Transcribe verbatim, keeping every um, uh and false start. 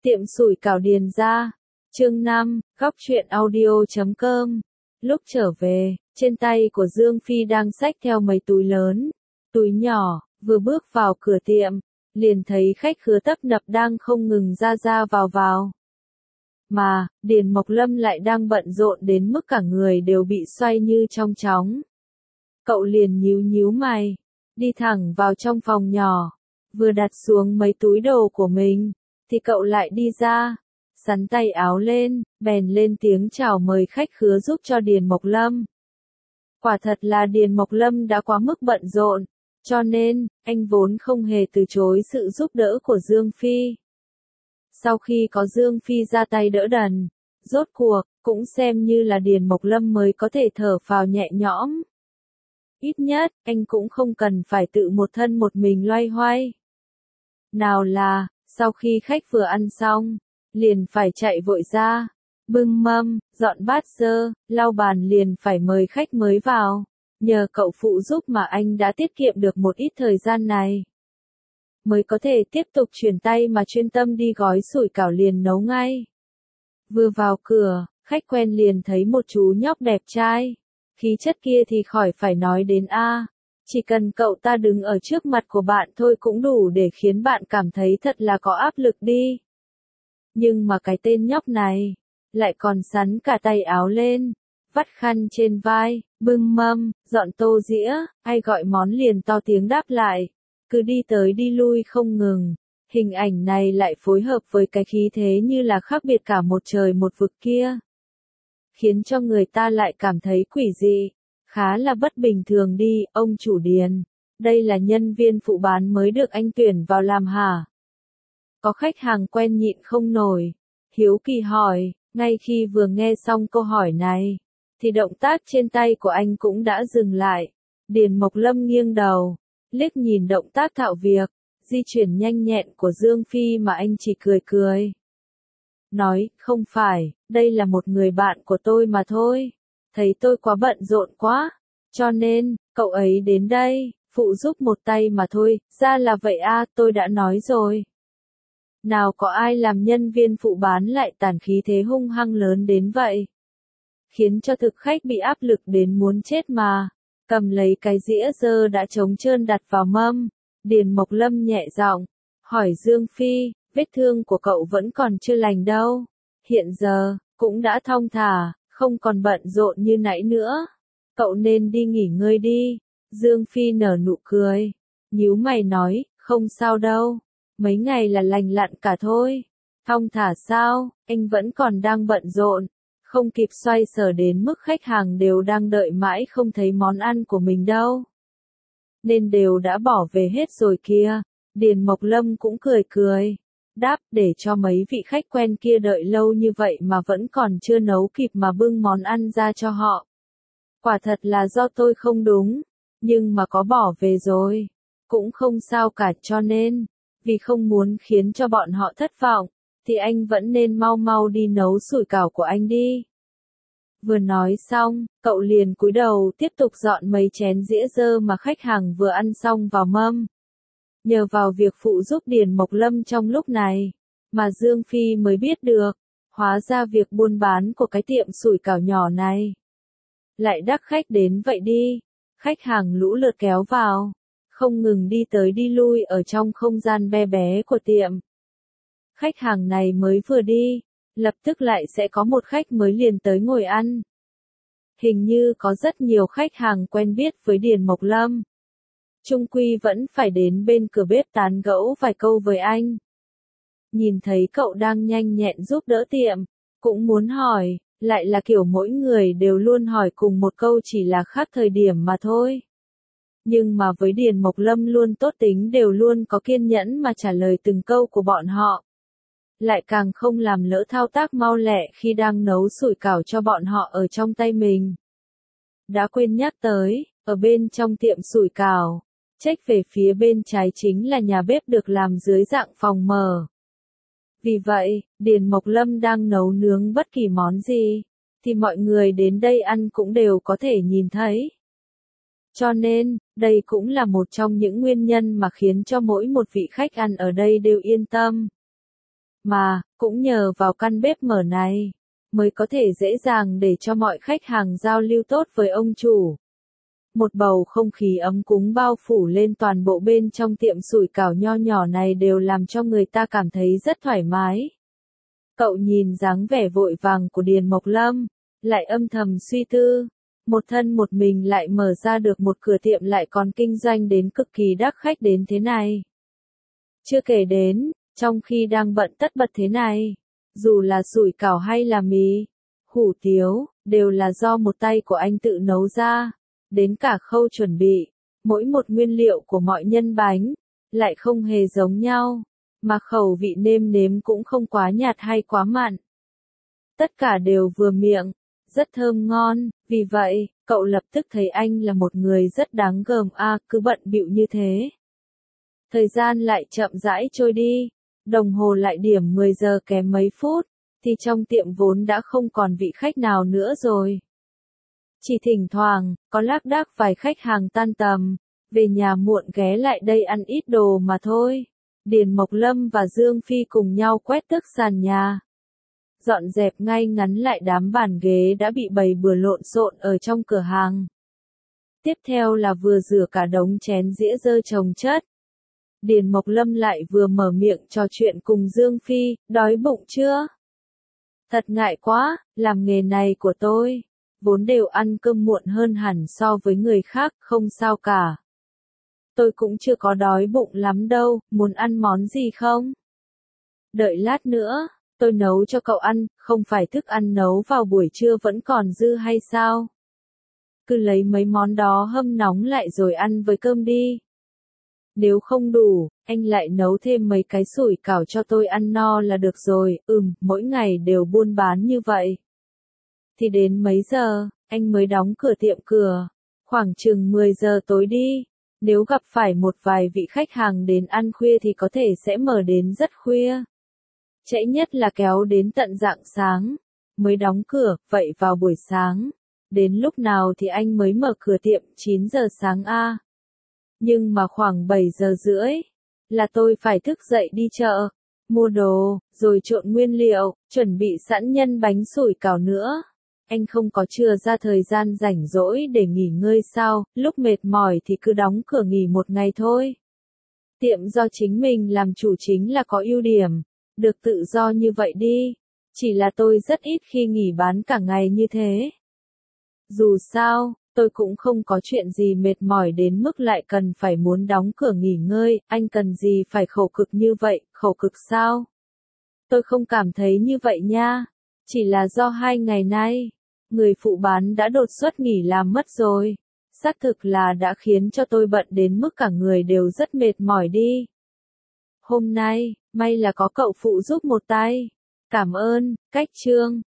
Tiệm sủi cảo Điền Gia, chương năm, góc truyện audio chấm com. Lúc trở về, trên tay của Dương Phi đang xách theo mấy túi lớn, túi nhỏ, vừa bước vào cửa tiệm, liền thấy khách khứa tấp nập đang không ngừng ra ra vào vào. Mà, Điền Mộc Lâm lại đang bận rộn đến mức cả người đều bị xoay như trong chóng. Cậu liền nhíu nhíu mày, đi thẳng vào trong phòng nhỏ, vừa đặt xuống mấy túi đồ của mình, thì cậu lại đi ra, sắn tay áo lên, bèn lên tiếng chào mời khách khứa giúp cho Điền Mộc Lâm. Quả thật là Điền Mộc Lâm đã quá mức bận rộn, cho nên, anh vốn không hề từ chối sự giúp đỡ của Dương Phi. Sau khi có Dương Phi ra tay đỡ đần, rốt cuộc, cũng xem như là Điền Mộc Lâm mới có thể thở phào nhẹ nhõm. Ít nhất, anh cũng không cần phải tự một thân một mình loay hoay. Nào là, sau khi khách vừa ăn xong, liền phải chạy vội ra, bưng mâm, dọn bát dơ, lau bàn liền phải mời khách mới vào. Nhờ cậu phụ giúp mà anh đã tiết kiệm được một ít thời gian này. Mới có thể tiếp tục chuyển tay mà chuyên tâm đi gói sủi cảo liền nấu ngay. Vừa vào cửa, khách quen liền thấy một chú nhóc đẹp trai. Khí chất kia thì khỏi phải nói đến a. Chỉ cần cậu ta đứng ở trước mặt của bạn thôi cũng đủ để khiến bạn cảm thấy thật là có áp lực đi. Nhưng mà cái tên nhóc này, lại còn sắn cả tay áo lên, vắt khăn trên vai, bưng mâm, dọn tô dĩa, ai gọi món liền to tiếng đáp lại, cứ đi tới đi lui không ngừng. Hình ảnh này lại phối hợp với cái khí thế như là khác biệt cả một trời một vực kia, khiến cho người ta lại cảm thấy quỷ dị, khá là bất bình thường đi. Ông chủ Điền, đây là nhân viên phụ bán mới được anh tuyển vào làm hả? Có khách hàng quen nhịn không nổi, hiếu kỳ hỏi. Ngay khi vừa nghe xong câu hỏi này, thì động tác trên tay của anh cũng đã dừng lại. Điền Mộc Lâm nghiêng đầu, liếc nhìn động tác thạo việc, di chuyển nhanh nhẹn của Dương Phi mà anh chỉ cười cười. Nói, không phải, đây là một người bạn của tôi mà thôi. Thấy tôi quá bận rộn quá, cho nên, cậu ấy đến đây, phụ giúp một tay mà thôi. Ra là vậy à, tôi đã nói rồi. Nào có ai làm nhân viên phụ bán lại tản khí thế hung hăng lớn đến vậy. Khiến cho thực khách bị áp lực đến muốn chết mà. Cầm lấy cái dĩa dơ đã trống trơn đặt vào mâm. Điền Mộc Lâm nhẹ giọng, hỏi Dương Phi, vết thương của cậu vẫn còn chưa lành đâu. Hiện giờ, cũng đã thong thả, không còn bận rộn như nãy nữa. Cậu nên đi nghỉ ngơi đi. Dương Phi nở nụ cười, nhíu mày nói, không sao đâu. Mấy ngày là lành lặn cả thôi. Thong thả sao, anh vẫn còn đang bận rộn, không kịp xoay sở đến mức khách hàng đều đang đợi mãi không thấy món ăn của mình đâu. Nên đều đã bỏ về hết rồi kia. Điền Mộc Lâm cũng cười cười, đáp, để cho mấy vị khách quen kia đợi lâu như vậy mà vẫn còn chưa nấu kịp mà bưng món ăn ra cho họ. Quả thật là do tôi không đúng, nhưng mà có bỏ về rồi, cũng không sao cả, cho nên, vì không muốn khiến cho bọn họ thất vọng, thì anh vẫn nên mau mau đi nấu sủi cảo của anh đi. Vừa nói xong, cậu liền cúi đầu tiếp tục dọn mấy chén dĩa dơ mà khách hàng vừa ăn xong vào mâm. Nhờ vào việc phụ giúp Điền Mộc Lâm trong lúc này, mà Dương Phi mới biết được, hóa ra việc buôn bán của cái tiệm sủi cảo nhỏ này lại đắc khách đến vậy đi. Khách hàng lũ lượt kéo vào, không ngừng đi tới đi lui ở trong không gian bé bé của tiệm. Khách hàng này mới vừa đi, lập tức lại sẽ có một khách mới liền tới ngồi ăn. Hình như có rất nhiều khách hàng quen biết với Điền Mộc Lâm. Trung quy vẫn phải đến bên cửa bếp tán gẫu vài câu với anh. Nhìn thấy cậu đang nhanh nhẹn giúp đỡ tiệm, cũng muốn hỏi, lại là kiểu mỗi người đều luôn hỏi cùng một câu, chỉ là khác thời điểm mà thôi. Nhưng mà với Điền Mộc Lâm luôn tốt tính, đều luôn có kiên nhẫn mà trả lời từng câu của bọn họ. Lại càng không làm lỡ thao tác mau lẹ khi đang nấu sủi cảo cho bọn họ ở trong tay mình. Đã quên nhắc tới, ở bên trong tiệm sủi cảo, chếch về phía bên trái chính là nhà bếp được làm dưới dạng phòng mở. Vì vậy, Điền Mộc Lâm đang nấu nướng bất kỳ món gì, thì mọi người đến đây ăn cũng đều có thể nhìn thấy. Cho nên, đây cũng là một trong những nguyên nhân mà khiến cho mỗi một vị khách ăn ở đây đều yên tâm. Mà, cũng nhờ vào căn bếp mở này, mới có thể dễ dàng để cho mọi khách hàng giao lưu tốt với ông chủ. Một bầu không khí ấm cúng bao phủ lên toàn bộ bên trong tiệm sủi cảo nho nhỏ này đều làm cho người ta cảm thấy rất thoải mái. Cậu nhìn dáng vẻ vội vàng của Điền Mộc Lâm, lại âm thầm suy tư, một thân một mình lại mở ra được một cửa tiệm lại còn kinh doanh đến cực kỳ đắt khách đến thế này. Chưa kể đến, trong khi đang bận tất bật thế này, dù là sủi cảo hay là mì, hủ tiếu, đều là do một tay của anh tự nấu ra, đến cả khâu chuẩn bị, mỗi một nguyên liệu của mọi nhân bánh, lại không hề giống nhau, mà khẩu vị nêm nếm cũng không quá nhạt hay quá mặn. Tất cả đều vừa miệng, rất thơm ngon, vì vậy, cậu lập tức thấy anh là một người rất đáng gờm a, cứ bận bịu như thế. Thời gian lại chậm rãi trôi đi, đồng hồ lại điểm mười giờ kém mấy phút, thì trong tiệm vốn đã không còn vị khách nào nữa rồi. Chỉ thỉnh thoảng, có lác đác vài khách hàng tan tầm, về nhà muộn ghé lại đây ăn ít đồ mà thôi. Điền Mộc Lâm và Dương Phi cùng nhau quét tước sàn nhà, dọn dẹp ngay ngắn lại đám bàn ghế đã bị bày bừa lộn xộn ở trong cửa hàng. Tiếp theo là vừa rửa cả đống chén dĩa dơ chồng chất. Điền Mộc Lâm lại vừa mở miệng trò chuyện cùng Dương Phi, đói bụng chưa? Thật ngại quá, làm nghề này của tôi, vốn đều ăn cơm muộn hơn hẳn so với người khác, không sao cả. Tôi cũng chưa có đói bụng lắm đâu, muốn ăn món gì không? Đợi lát nữa, tôi nấu cho cậu ăn, không phải thức ăn nấu vào buổi trưa vẫn còn dư hay sao? Cứ lấy mấy món đó hâm nóng lại rồi ăn với cơm đi. Nếu không đủ, anh lại nấu thêm mấy cái sủi cảo cho tôi ăn no là được rồi, ừm, mỗi ngày đều buôn bán như vậy. Thì đến mấy giờ, anh mới đóng cửa tiệm cửa, khoảng chừng mười giờ tối đi, nếu gặp phải một vài vị khách hàng đến ăn khuya thì có thể sẽ mở đến rất khuya. Trễ nhất là kéo đến tận rạng sáng, mới đóng cửa, vậy vào buổi sáng, đến lúc nào thì anh mới mở cửa tiệm, chín giờ sáng a. Nhưng mà khoảng bảy giờ rưỡi, là tôi phải thức dậy đi chợ, mua đồ, rồi trộn nguyên liệu, chuẩn bị sẵn nhân bánh sủi cảo nữa. Anh không có chừa ra thời gian rảnh rỗi để nghỉ ngơi sao, lúc mệt mỏi thì cứ đóng cửa nghỉ một ngày thôi. Tiệm do chính mình làm chủ chính là có ưu điểm, được tự do như vậy đi, chỉ là tôi rất ít khi nghỉ bán cả ngày như thế. Dù sao, tôi cũng không có chuyện gì mệt mỏi đến mức lại cần phải muốn đóng cửa nghỉ ngơi, anh cần gì phải khổ cực như vậy, khổ cực sao? Tôi không cảm thấy như vậy nha, chỉ là do hai ngày nay, người phụ bán đã đột xuất nghỉ làm mất rồi, xác thực là đã khiến cho tôi bận đến mức cả người đều rất mệt mỏi đi. Hôm nay, may là có cậu phụ giúp một tay, cảm ơn, Cách Trương.